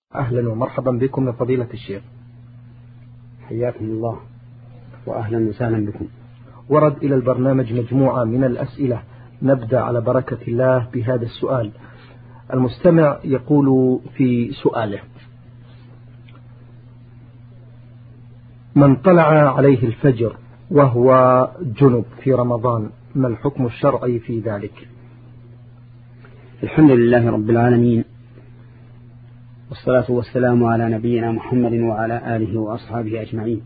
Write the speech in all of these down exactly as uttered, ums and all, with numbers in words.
أهلا ومرحبا بكم يا فضيلة الشيخ. حياكم الله وأهلا وسهلا بكم. ورد إلى البرنامج مجموعة من الأسئلة، نبدأ على بركة الله بهذا السؤال. المستمع يقول في سؤاله: من طلع عليه الفجر وهو جنب في رمضان، ما الحكم الشرعي في ذلك؟ الحمد لله رب العالمين، والصلاة والسلام على نبينا محمد وعلى آله وأصحابه أجمعين.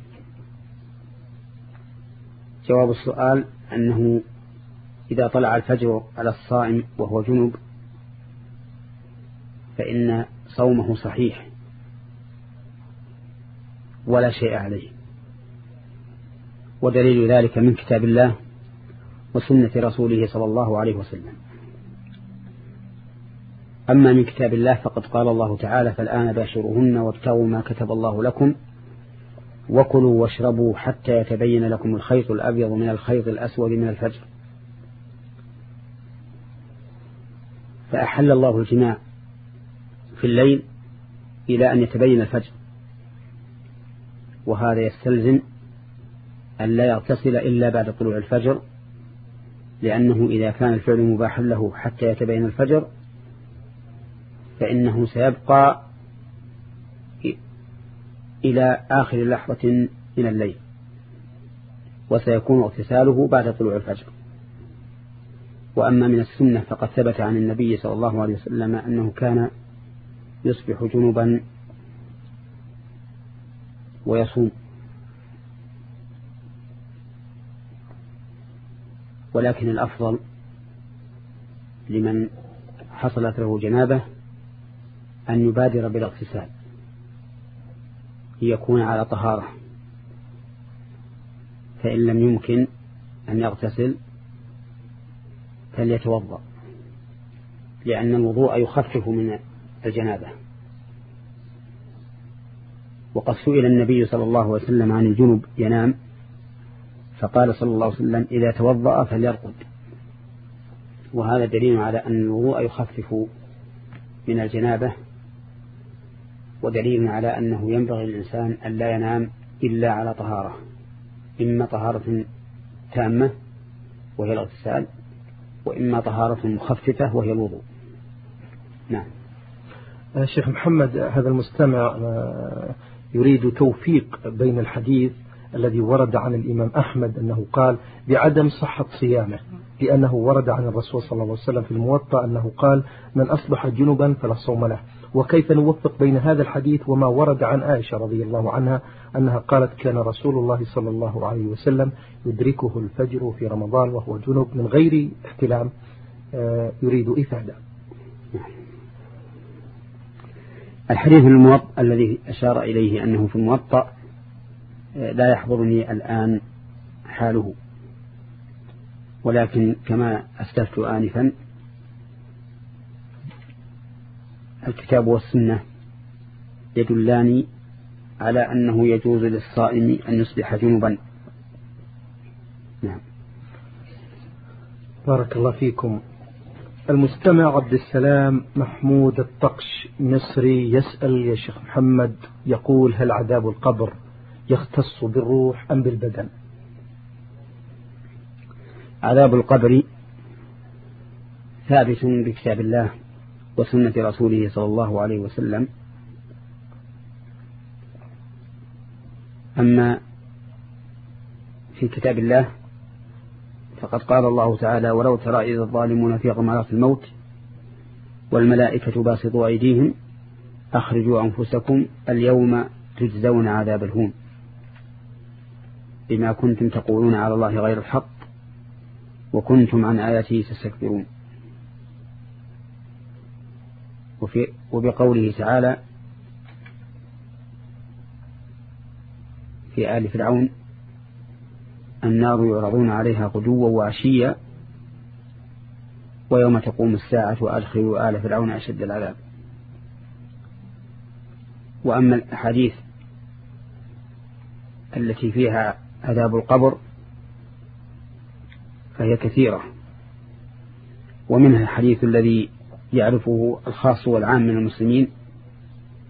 جواب السؤال أنه إذا طلع الفجر على الصائم وهو جنب فإن صومه صحيح ولا شيء عليه، ودليل ذلك من كتاب الله وسنة رسوله صلى الله عليه وسلم. أما من كتاب الله فقد قال الله تعالى: فالآن باشروهن وابتغوا ما كتب الله لكم وكلوا واشربوا حتى يتبين لكم الخيط الأبيض من الخيط الأسود من الفجر. فأحل الله الجماع في الليل إلى أن يتبين الفجر، وهذا يستلزم أن لا يغتسل إلا بعد طلوع الفجر، لأنه إذا كان الفعل مباحا له حتى يتبين الفجر فإنه سيبقى إلى آخر لحظة من الليل، وسيكون اغتساله بعد طلوع الفجر. وأما من السنة فقد ثبت عن النبي صلى الله عليه وسلم أنه كان يصبح جنبا ويصوم، ولكن الأفضل لمن حصلت له جنابه أن يبادر بالاغتسال ليكون على طهارة، فإن لم يمكن أن يغتسل فليتوضأ، لأن الوضوء يخفف من الجنابة. وقد سئل النبي صلى الله عليه وسلم عن الجنب ينام، فقال صلى الله عليه وسلم: إذا توضأ فليرقد. وهذا دليل على أن الوضوء يخفف من الجنابة، ودليل على أنه ينبغي للإنسان أن لا ينام إلا على طهارة، إما طهارة تامة وهي الاغتسال، وإما طهارة مخففة وهي الوضوء. نعم. شيخ محمد، هذا المستمع يريد توفيق بين الحديث الذي ورد عن الإمام أحمد أنه قال بعدم صحة صيامه، لأنه ورد عن الرسول صلى الله عليه وسلم في الموطأ أنه قال: من أصبح جنبا فلا صوم له. وكيف نوفق بين هذا الحديث وما ورد عن عائشة رضي الله عنها أنها قالت: كان رسول الله صلى الله عليه وسلم يدركه الفجر في رمضان وهو جنب من غير احتلام؟ يريد إفادة. الحديث الموطأ الذي أشار إليه أنه في الموطأ لا يحضرني الآن حاله، ولكن كما أسلفت آنفا الكتاب والسنة يدلان على أنه يجوز للصائم أن يصبح جنبا. نعم. بارك الله فيكم. المستمع عبد السلام محمود الطقش مصري يسأل: يا شيخ محمد، يقول: هل عذاب القبر يختص بالروح أم بالبدن؟ عذاب القبر ثابت بكتاب الله وسنة رسوله صلى الله عليه وسلم. أما في كتاب الله فقد قال الله تعالى: ولو ترى إذ الظالمون في غمرات الموت والملائكة باسطوا أيديهم أخرجوا أنفسكم اليوم تجزون عذاب الهون بما كنتم تقولون على الله غير الحق وكنتم عن آياته تستكبرون. وفي وبقوله تعالى في آل فرعون: النار يعرضون عليها غدوا وعشيا ويوم تقوم الساعة وأدخلوا آل فرعون أشد العذاب. وأما الأحاديث التي فيها عذاب القبر فهي كثيرة، ومنها الحديث الذي يعرفه الخاص والعام من المسلمين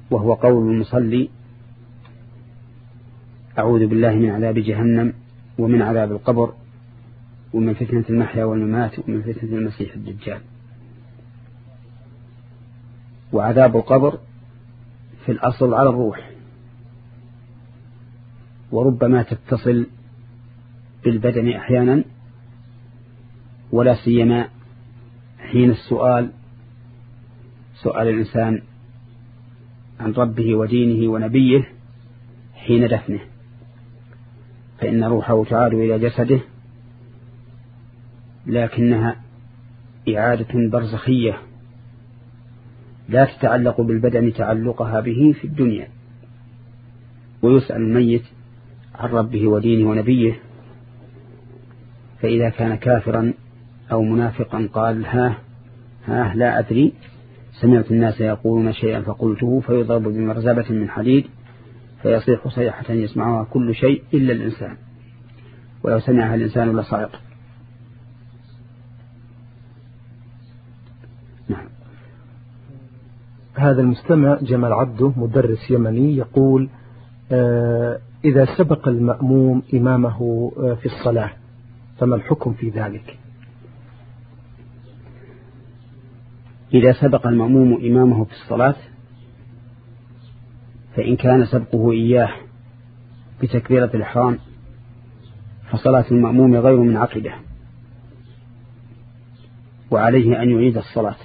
وهو قول المصلي: أعوذ بالله من عذاب جهنم ومن عذاب القبر ومن فتنة المحيا والممات ومن فتنة المسيح الدجال. وعذاب القبر في الأصل على الروح، وربما تتصل بالبدن أحيانا، ولا سيما حين السؤال، سؤال الإنسان عن ربه ودينه ونبيه حين دفنه، فإن روحه تعاد إلى جسده، لكنها إعادة برزخية لا تتعلق بالبدن تعلقها به في الدنيا. ويسأل الميت عن ربه ودينه ونبيه، فإذا كان كافرا أو منافقا قال: ها ها لا أدري، سمعت الناس يقولون شيئا فقلته، فيضرب بمرزبة من حديد فيصيح صيحة يسمعها كل شيء إلا الإنسان، ولو سمعها الإنسان لصعق. نعم. هذا المستمع جمال عبده مدرس يمني يقول: آه إذا سبق المأموم إمامه آه في الصلاة فما الحكم في ذلك؟ إذا سبق المأموم إمامه في الصلاة، فإن كان سبقه إياه بتكبيرة الإحرام فصلاة المأموم غير منعقدة، وعليه أن يعيد الصلاة.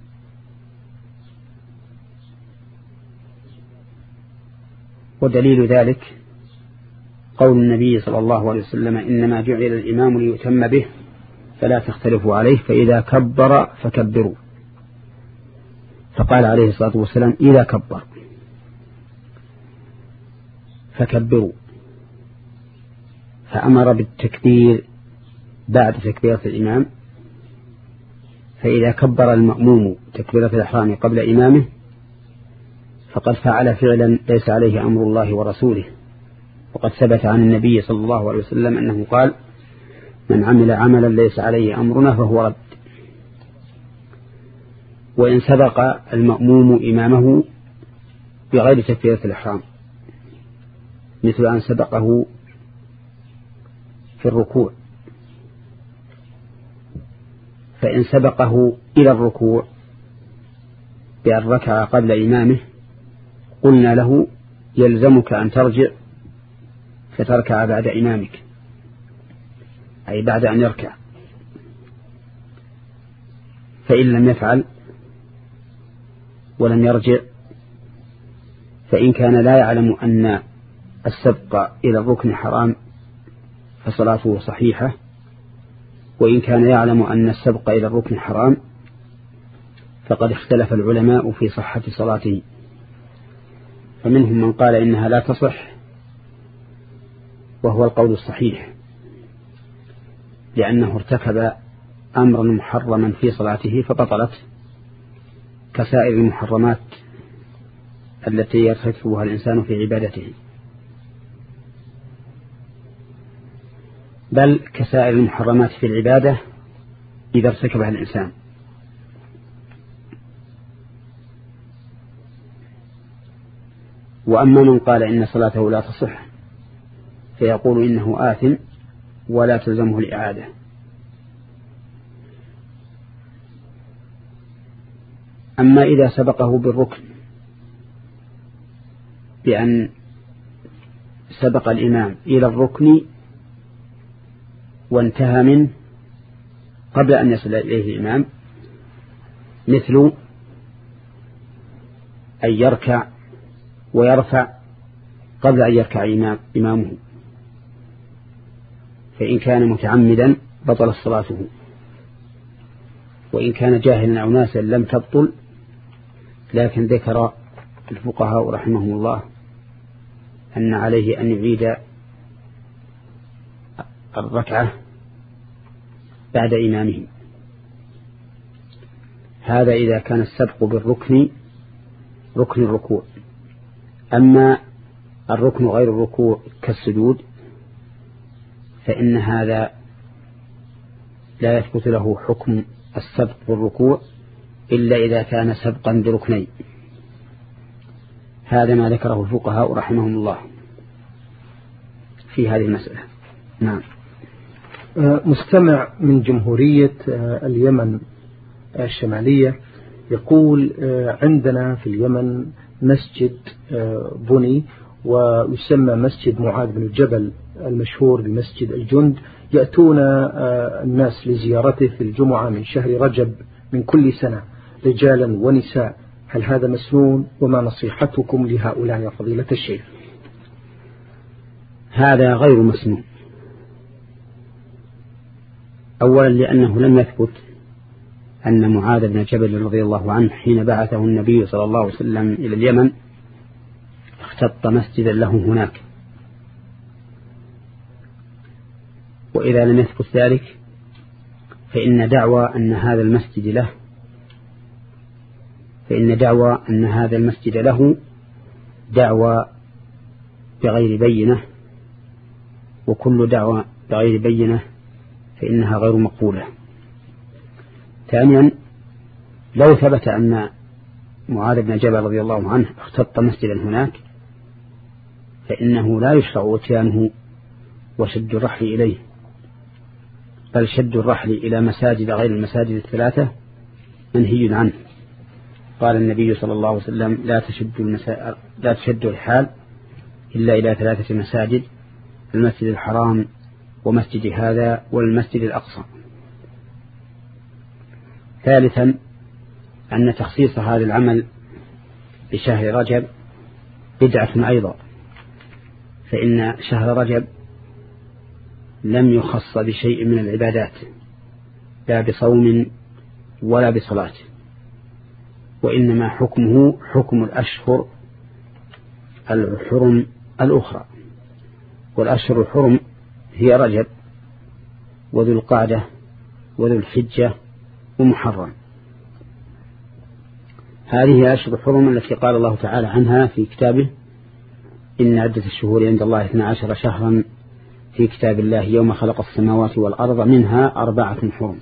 ودليل ذلك قول النبي صلى الله عليه وسلم: إنما جعل الإمام ليؤتم به فلا تختلفوا عليه، فإذا كبر فكبروا. فقال عليه الصلاة والسلام: إذا كبر فكبروا، فأمر بالتكبير بعد تكبيرة الإمام. فإذا كبر المأموم تكبيرة الإحرام قبل إمامه فقد فعل فعلا ليس عليه أمر الله ورسوله. وقد ثبت عن النبي صلى الله عليه وسلم أنه قال: من عمل عملا ليس عليه أمرنا فهو رد. وإن سبق المأموم إمامه بغير تكبيرة الإحرام، مثل أن سبقه في الركوع، فإن سبقه إلى الركوع بأن ركع قبل إمامه قلنا له: يلزمك أن ترجع فتركع بعد إمامك، أي بعد أن يركع. فإن لم يفعل ولم يرجع، فإن كان لا يعلم أن السبق إلى الركن حرام فصلاته صحيحة، وإن كان يعلم أن السبق إلى الركن حرام فقد اختلف العلماء في صحة صلاته. فمنهم من قال إنها لا تصح، وهو القول الصحيح، لأنه ارتكب أمرا محرما في صلاته فبطلت، كسائر المحرمات التي يرتكبها الإنسان في عبادته، بل كسائر المحرمات في العبادة إذا ارتكبها الإنسان. وأما من قال إن صلاته لا تصح فيقول إنه آثم ولا تلزمه الإعادة. أما إذا سبقه بالركن بأن سبق الإمام إلى الركن وانتهى منه قبل أن يصل إليه الإمام، مثل أن يركع ويرفع قبل أن يركع إمام إمامه، فإن كان متعمدا بطل صلاته، وإن كان جاهلا أو ناسا لم تبطل. لكن ذكر الفقهاء رحمهم الله أن عليه أن يعيد الركعة بعد إمامه. هذا إذا كان السبق بالركن ركن الركوع. أما الركن غير الركوع كالسجود فإن هذا لا يثبت له حكم السبق بالركوع إلا إذا كان سبقا بركنين. هذا ما ذكره الفقهاء رحمهم الله في هذه المسألة. نعم. مستمع من جمهورية اليمن الشمالية يقول عندنا في اليمن مسجد بني ويسمى مسجد معاذ بن الجبل المشهور بمسجد الجند، يأتون الناس لزيارته في الجمعة من شهر رجب من كل سنة رجالا ونساء، هل هذا مسنون؟ وما نصيحتكم لهؤلاء يا فضيلة الشيخ؟ هذا غير مسنون. أولا لأنه لم يثبت أن معاذ بن جبل رضي الله عنه حين بعثه النبي صلى الله عليه وسلم إلى اليمن اختط مسجدا له هناك، وإذا لم يثبت ذلك فإن دعوى أن هذا المسجد له فإن دعوى أن هذا المسجد له دعوى بغير بينة، وكل دعوى بغير بينة فإنها غير مقبولة. ثانيا لو ثبت أن معاذ بن جبل رضي الله عنه اختط مسجدا هناك فإنه لا يشرع اتيانه وشد الرحل إليه، بل شد الرحل إلى مساجد غير المساجد الثلاثة منهي عنه. قال النبي صلى الله عليه وسلم لا تشد, المسا... لا تشد الرحال إلا إلى ثلاثة مساجد: المسجد الحرام ومسجد هذا والمسجد الأقصى. ثالثا أن تخصيص هذا العمل بشهر رجب بدعة أيضا، فإن شهر رجب لم يخص بشيء من العبادات لا بصوم ولا بصلاة، وإنما حكمه حكم الأشهر الحرم الأخرى، والأشهر الحرم هي رجب وذو القعدة وذو الحجة ومحرم. هذه أشهر الحرم التي قال الله تعالى عنها في كتابه: إن عدة الشهور عند الله اثنا عشر شهرا في كتاب الله يوم خلق السماوات والأرض منها أربعة حرم.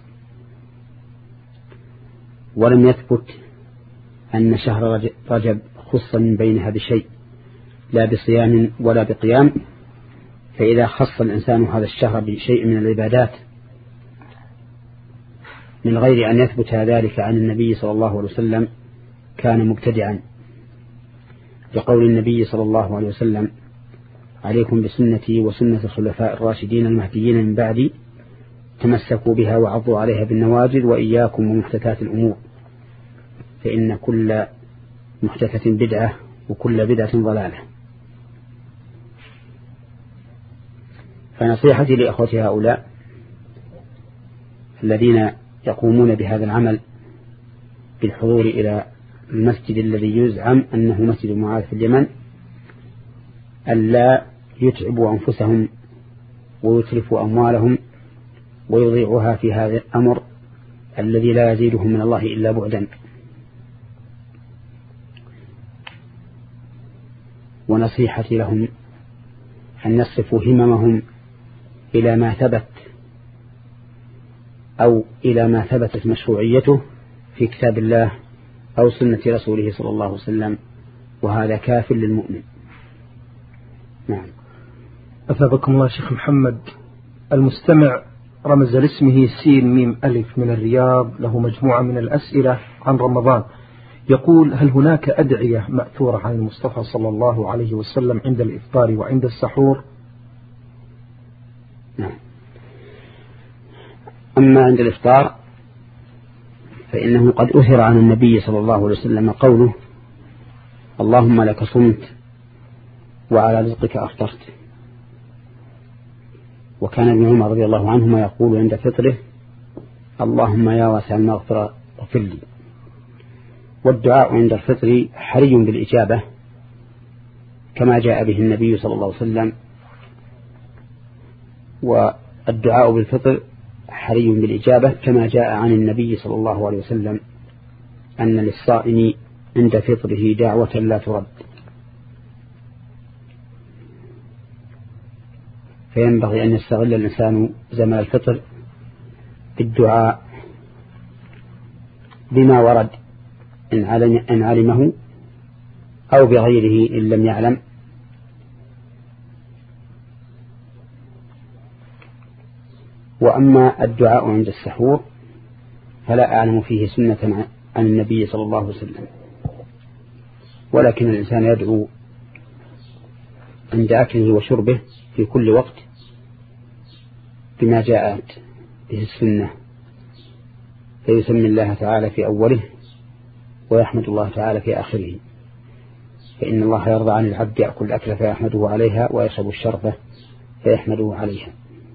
ولم يثبت أن شهر رجب خص من بينها بشيء لا بصيام ولا بقيام، فإذا خص الإنسان هذا الشهر بشيء من العبادات من غير أن يثبت ذلك عن النبي صلى الله عليه وسلم كان مبتدعا، لقول النبي صلى الله عليه وسلم: عليكم بسنتي وسنة الخلفاء الراشدين المهديين من بعدي، تمسكوا بها وعضوا عليها بالنواجذ، وإياكم ومحدثات الأمور، فإن كل محدثة بدعة وكل بدعة ضلالة. فنصيحتي لأخوتي هؤلاء الذين يقومون بهذا العمل بالحضور إلى المسجد الذي يزعم أنه مسجد معاذ في اليمن ألا يتعبوا أنفسهم ويتلفوا أموالهم ويضيعوها في هذا الأمر الذي لا يزيدهم من الله إلا بعدا. ونصيحتي لهم أن يصرفوا هممهم إلى ما ثبت أو إلى ما ثبتت مشروعيته في كتاب الله أو سنة رسوله صلى الله عليه وسلم، وهذا كاف للمؤمن. نعم. أثابكم الله شيخ محمد. المستمع رمز لاسمه سين ميم ألف من الرياض، له مجموعة من الأسئلة عن رمضان. يقول: هل هناك أدعية مأثورة عن المصطفى صلى الله عليه وسلم عند الإفطار وعند السحور؟ نعم. أما عند الإفطار فإنه قد أثر عن النبي صلى الله عليه وسلم قوله: اللهم لك صمت وعلى رزقك أفطرت. وكان ابن عمر رضي الله عنهما يقول عند فطره: اللهم يا واسع المغفرة اغفر لي. والدعاء عند الفطر حري بالإجابة كما جاء به النبي صلى الله عليه وسلم، والدعاء بالفطر حري بالإجابة كما جاء عن النبي صلى الله عليه وسلم أن للصائم عند فطره دعوة لا ترد. فينبغي أن يستغل الإنسان زمن الفطر بالدعاء بما ورد إن علمه أو بغيره إن لم يعلم. وأما الدعاء عند السحور فلا أعلم فيه سنة عن النبي صلى الله عليه وسلم، ولكن الإنسان يدعو عند أكله وشربه في كل وقت بما جاءت به السنة، فيسمي الله تعالى في أوله ويحمد الله تعالى في آخره، فإن الله يرضى عن العبد يأكل الأكل فيحمده عليها ويشرب الشربة فيحمده عليها.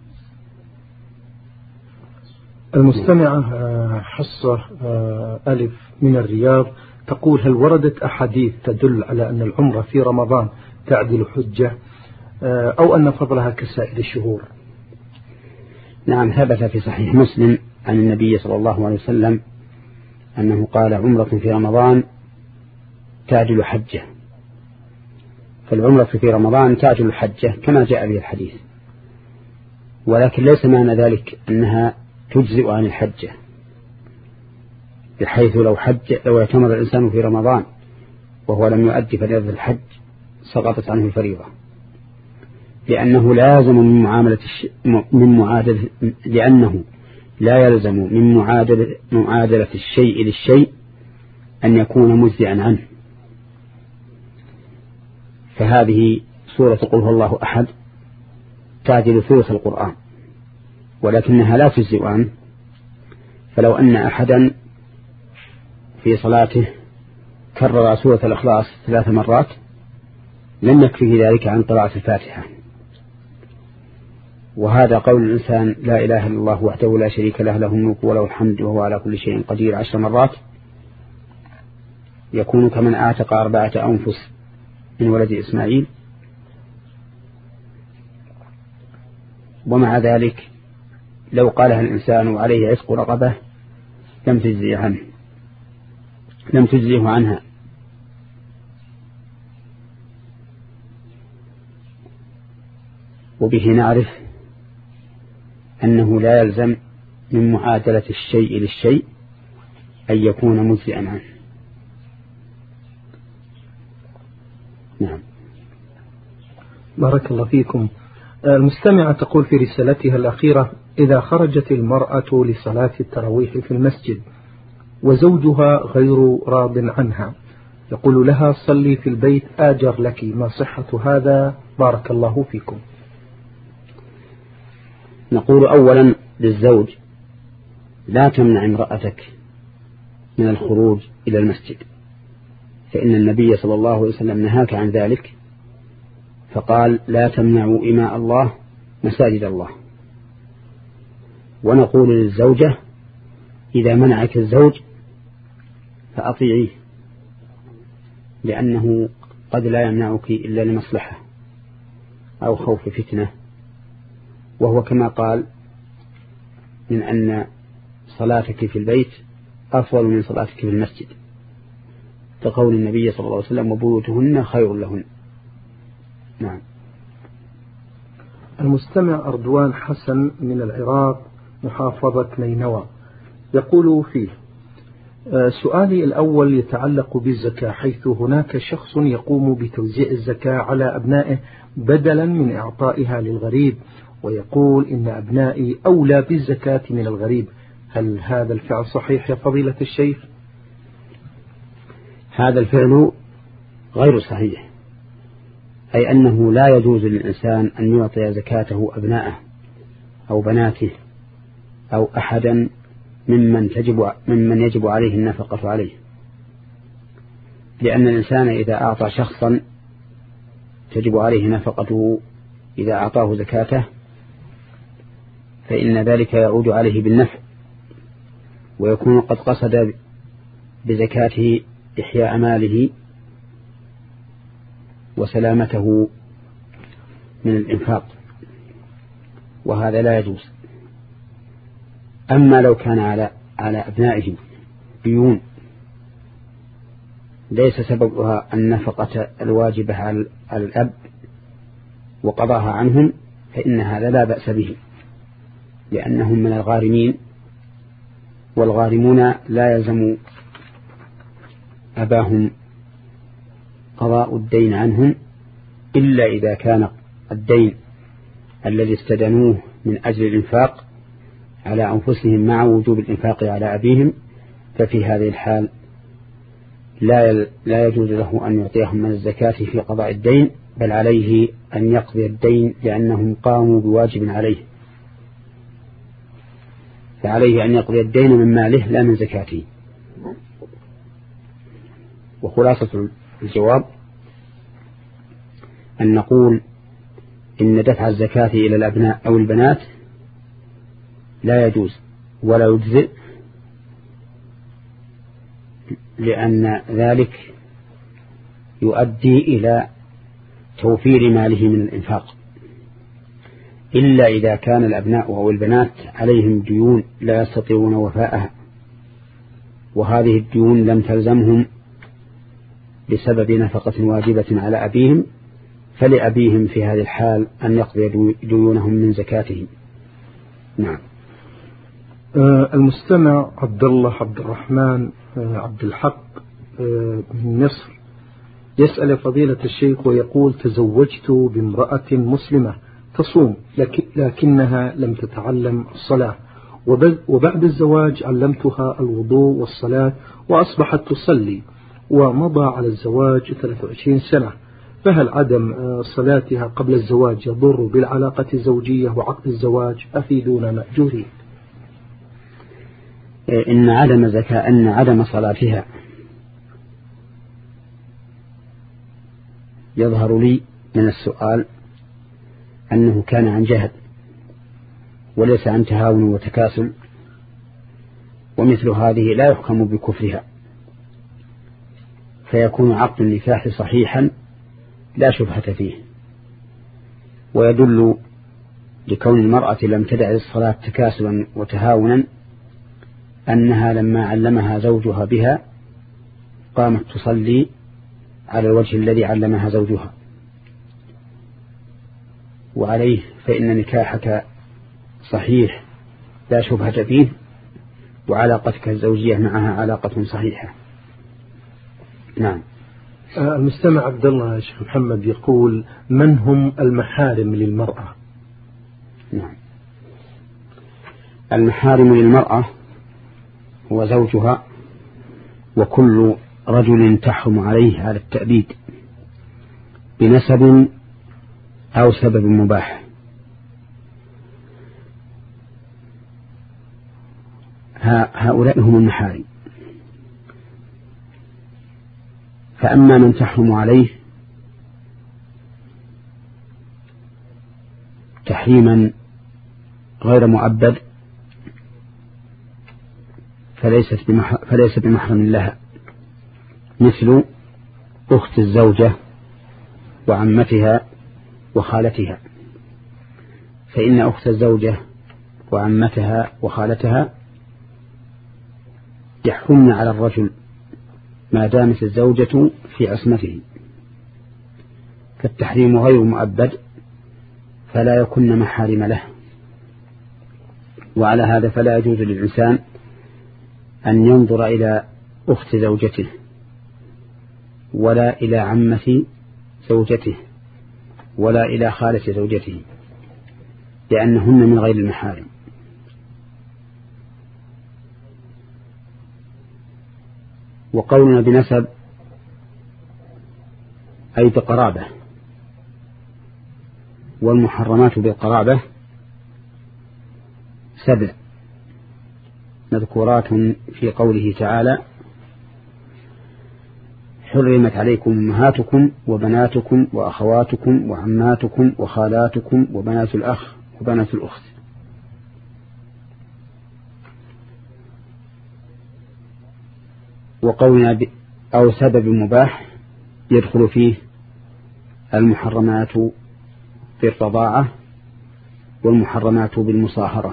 المستمعة حصة ألف من الرياض تقول: هل وردت أحاديث تدل على أن العمرة في رمضان تعدل حجة أو أن فضلها كسائر الشهور؟ نعم، ثبت في صحيح مسلم عن النبي صلى الله عليه وسلم أنه قال: عمرة في رمضان تعدل حجة. فالعمرة في رمضان تعدل حجة كما جاء به الحديث، ولكن ليس معنى ذلك أنها تجزئ عن الحجة، بحيث لو حج لو اعتمر الإنسان في رمضان وهو لم يؤدي فريضة الحج سقطت عنه الفريضة، لأنه لازم من معاملة الش... من معادلة لأنه لا يلزم من معادلة معادلة الشيء للشيء أن يكون مجزئا عنه. فهذه سورة قل هو الله أحد تعدل ثلث القرآن، ولكنها لا تجزئ عنه. فلو أن أحدا في صلاته كرر سورة الإخلاص ثلاث مرات لم يكفيه ذلك عن قراءة الفاتحة. وهذا قول الإنسان: لا إله إلا الله وحده لا شريك له، له الملك وله الحمد وهو على كل شيء قدير، عشر مرات، يكون كمن أعتق أربعة أنفس من ولد إسماعيل. ومع ذلك لو قالها الإنسان وعليه عتق رقبة لم تجزئ عنه لم تجزئه عنها. وبه نعرف أنه لا يلزم من معادلة الشيء للشيء أن يكون مجزئا عنه. نعم. بارك الله فيكم. المستمعة تقول في رسالتها الأخيرة: إذا خرجت المرأة لصلاة التراويح في المسجد وزوجها غير راض عنها يقول لها: صلي في البيت آجر لك، ما صحة هذا؟ بارك الله فيكم. نقول أولا للزوج: لا تمنع امرأتك من الخروج إلى المسجد، فإن النبي صلى الله عليه وسلم نهاك عن ذلك، فقال: لا تمنعوا إماء الله مساجد الله. ونقول للزوجة: إذا منعك الزوج فأطيعيه، لأنه قد لا يمنعك إلا لمصلحة أو خوف فتنة، وهو كما قال: من أن صلاتك في البيت أفضل من صلاتك في المسجد، كقول النبي صلى الله عليه وسلم: وبيوتهن خير لهن. نعم. المستمع أردوان حسن من العراق محافظة نينوى يقول فيه: سؤالي الأول يتعلق بالزكاة، حيث هناك شخص يقوم بتوزيع الزكاة على أبنائه بدلا من إعطائها للغريب، ويقول إن أبنائي أولى بالزكاة من الغريب، هل هذا الفعل صحيح يا فضيلة الشيخ؟ هذا الفعل غير صحيح، أي أنه لا يجوز للإنسان أن يعطي زكاته أبنائه أو بناته أو أحدا ممن تجب ممن يجب عليه النفقة عليه، لأن الإنسان إذا أعطى شخصا تجب عليه نفقته إذا أعطاه زكاته فإن ذلك يعود عليه بالنفع، ويكون قد قصد بزكاته إحياء ماله وسلامته من الإنفاق، وهذا لا يجوز. أما لو كان على على أبنائه ديون ليس سببها النفقة الواجبة على الأب وقضاها عنهم، فإن هذا لا بأس به، لأنهم من الغارمين، والغارمون لا يلزم أباهم قضاء الدين عنهم إلا إذا كان الدين الذي استدنوه من أجل الإنفاق على أنفسهم مع وجوب الإنفاق على أبيهم، ففي هذه الحال لا لا يجوز له أن يعطيهم من الزكاة في قضاء الدين، بل عليه أن يقضي الدين لأنهم قاموا بواجب عليه، فعليه أن يقضي الدين من ماله لا من زكاته. وخلاصة الجواب أن نقول إن دفع الزكاة إلى الأبناء أو البنات لا يجوز ولا يجزئ، لأن ذلك يؤدي إلى توفير ماله من الإنفاق، إلا إذا كان الأبناء أو البنات عليهم ديون لا يستطيعون وفاءها، وهذه الديون لم تلزمهم بسبب نفقة واجبة على أبيهم، فلأبيهم في هذه الحال أن يقضي ديونهم من زكاتهم. نعم. المستمع عبد الله عبد الرحمن عبد الحق من مصر يسأل فضيلة الشيخ ويقول: تزوجت بامرأة مسلمة تصوم لكنها لم تتعلم الصلاة، وبعد الزواج علمتها الوضوء والصلاة وأصبحت تصلي، ومضى على الزواج ثلاث وعشرين سنة، فهل عدم صلاتها قبل الزواج يضر بالعلاقة الزوجية وعقد الزواج؟ أفيدونا مأجورين. إن عدم زكاة أن عدم صلاتها يظهر لي من السؤال أنه كان عن جهل وليس عن تهاون وتكاسل، ومثل هذه لا يحكم بكفرها، فيكون عقد النكاح صحيحا لا شبهة فيه. ويدل لكون المرأة لم تدع الصلاة تكاسلا وتهاونا أنها لما علمها زوجها بها قامت تصلي على الوجه الذي علمها زوجها، وعليه فإن نكاحك صحيح لا شبهة فيه، وعلاقتك الزوجية معها علاقة صحيحة. نعم. المستمع عبد الله يا شيخ محمد يقول: من هم المحارم للمرأة؟ نعم. المحارم للمرأة هو زوجها وكل رجل تحرم عليه على التأبيد بنسب أو سبب مباح. هؤلاء هم المحارم. فأما من تحرم عليه تحريما غير مؤبد فليست فليس بمحرم لها، مثل أخت الزوجة وعمتها وخالتها، فإن أخت الزوجة وعمتها وخالتها يحرمن على الرجل ما دامت الزوجة في عصمته، فالتحريم غير مؤبد فلا يكن محارم له. وعلى هذا فلا يجوز للإنسان أن ينظر إلى أخت زوجته ولا إلى عمة زوجته ولا إلى خالة زوجته، لأنهن من غير المحارم. وقولنا بنسب أي بقرابة، والمحرمات بالقرابة سبع مذكورات في قوله تعالى: حرمت عليكم أمهاتكم وبناتكم وأخواتكم وعماتكم وخالاتكم وبنات الأخ وبنات الأخت. وقولنا أو سبب مباح يدخل فيه المحرمات بالرضاعة والمحرمات بالمصاهرة.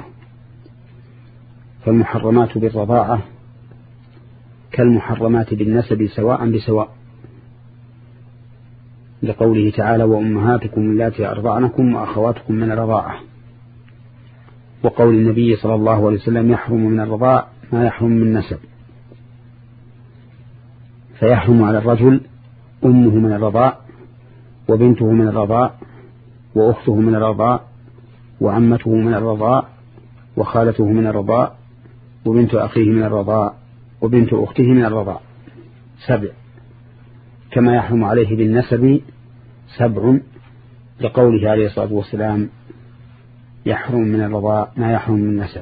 فالمحرمات بالرضاعة كالمحرمات بالنسب سواء بسواء، لقوله تعالى: وأمهاتكم اللاتي أرضعنكم وأخواتكم من الرضاعة. وقول النبي صلى الله عليه وسلم: يحرم من الرضاع ما يحرم من نسب، فيحرم على الرجل أمه من الرضاع، وبنته من الرضاع، وأخته من الرضاع، وعمته من الرضاع، وخالته من الرضاع، وبنت أخيه من الرضاع، وبنت أخته من الرضاع. سبع، كما يحرم عليه بالنسب سبع، لقوله عليه الصلاة والسلام يحرم من الرضاع ما يحرم من النسب.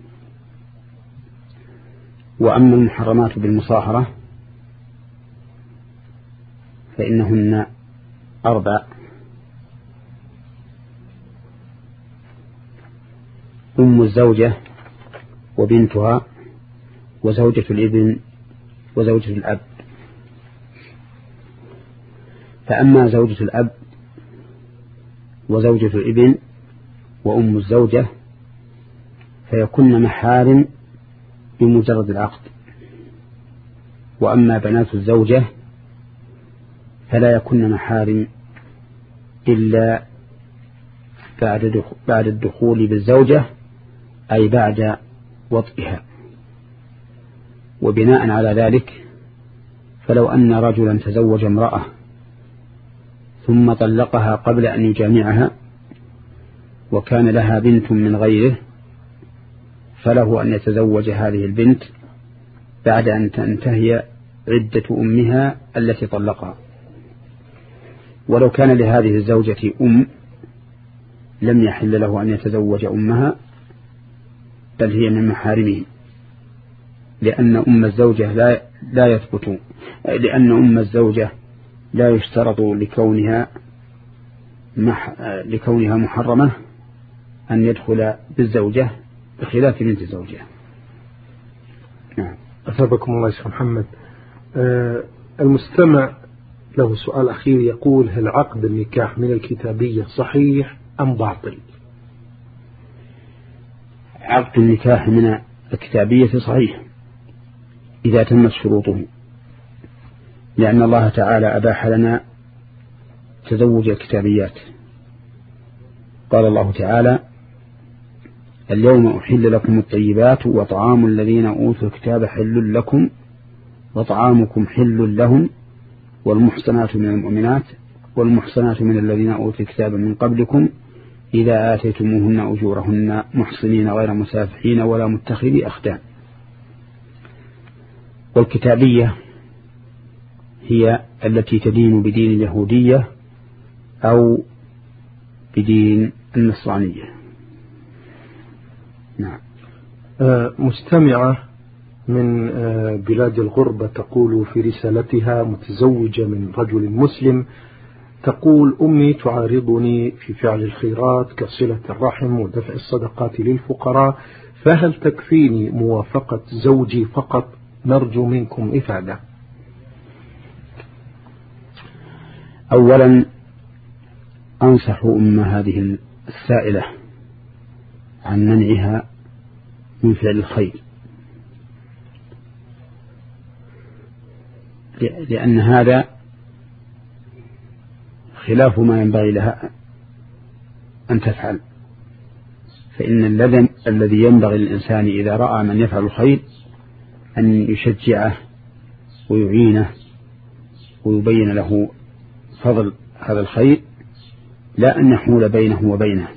وأما المحرمات بالمصاهرة فإنهن أربع: أم الزوجة وبنتها وزوجة الابن وزوجة الأب. فأما زوجة الأب وزوجة الابن وأم الزوجة فيكون محارم بمجرد العقد، وأما بنات الزوجة فلا يكون محارم إلا بعد الدخول بالزوجة، أي بعد وطئها. وبناء على ذلك فلو أن رجلا تزوج امرأة ثم طلقها قبل أن يجامعها وكان لها بنت من غيره فله أن يتزوج هذه البنت بعد أن تنتهي عدة أمها التي طلقها. ولو كان لهذه الزوجة أم لم يحل له أن يتزوج أمها، بل هي من محارمه، لأن أم الزوجة لا لا يثبت لأن أم الزوجة لا يشترط لكونها مح لكونها محرمة أن يدخل بالزوجة بخلاف بنت الزوجة. نعم. أثابكم الله يا محمد. آه المستمع له سؤال أخير يقول: هل عقد النكاح من الكتابية صحيح أم باطل؟ عقد النكاح من الكتابية صحيح إذا تمت شروطه، لأن الله تعالى أباح لنا تزوج الكتابيات. قال الله تعالى: اليوم أحل لكم الطيبات وطعام الذين أوتوا الكتاب حل لكم وطعامكم حل لهم والمحصنات من المؤمنات والمحصنات من الذين أوتوا الكتاب من قبلكم إذا آتيتموهن أجورهن محصنين غير مسافحين ولا متخذي أخدان. والكتابية هي التي تدين بدين اليهودية أو بدين النصرانية. نعم. آه مستمعة من آه بلاد الغربة تقول في رسالتها متزوجة من رجل مسلم، تقول: أمي تعارضني في فعل الخيرات كصلة الرحم ودفع الصدقات للفقراء، فهل تكفيني موافقة زوجي فقط؟ نرجو منكم إفادة. أولا أنصح أم هذه السائلة عن منعها من فعل الخير، لأن هذا خلاف ما ينبغي لها أن تفعل. فإن الذي ينبغي للإنسان إذا رأى من يفعل الخير أن يشجعه ويعينه ويبين له فضل هذا الخير، لا أن يحول بينه وبينه.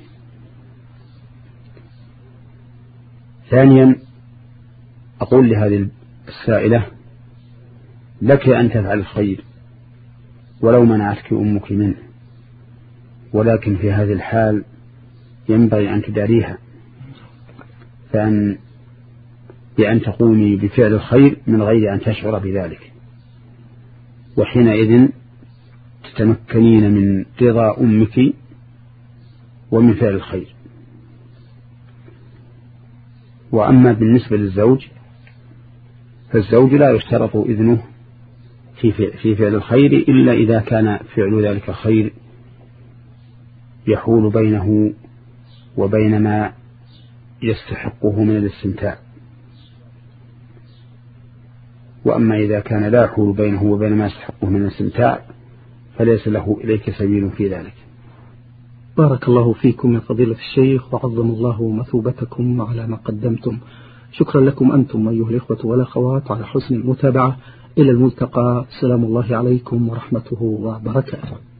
ثانيا أقول لهذه السائلة: لك أن تفعل الخير ولو منعتك أمك منه، ولكن في هذه الحال ينبغي أن تداريها، فأن بأن تقومي بفعل الخير من غير أن تشعر بذلك، وحينئذ تتمكنين من رضا أمك ومن فعل الخير. وأما بالنسبة للزوج فالزوج لا يشترط إذنه في فعل الخير إلا إذا كان فعل ذلك الخير يحول بينه وبين ما يستحقه من الاستمتاع. وأما إذا كان لا يحول بينه وبين ما يستحقه من الاستمتاع فليس له إليك سبيل في ذلك. بارك الله فيكم يا فضيلة الشيخ، وعظم الله مثوبتكم على ما قدمتم. شكرا لكم أنتم أيها الإخوة والأخوات على حسن المتابعة. إلى الملتقى، سلام الله عليكم ورحمته وبركاته.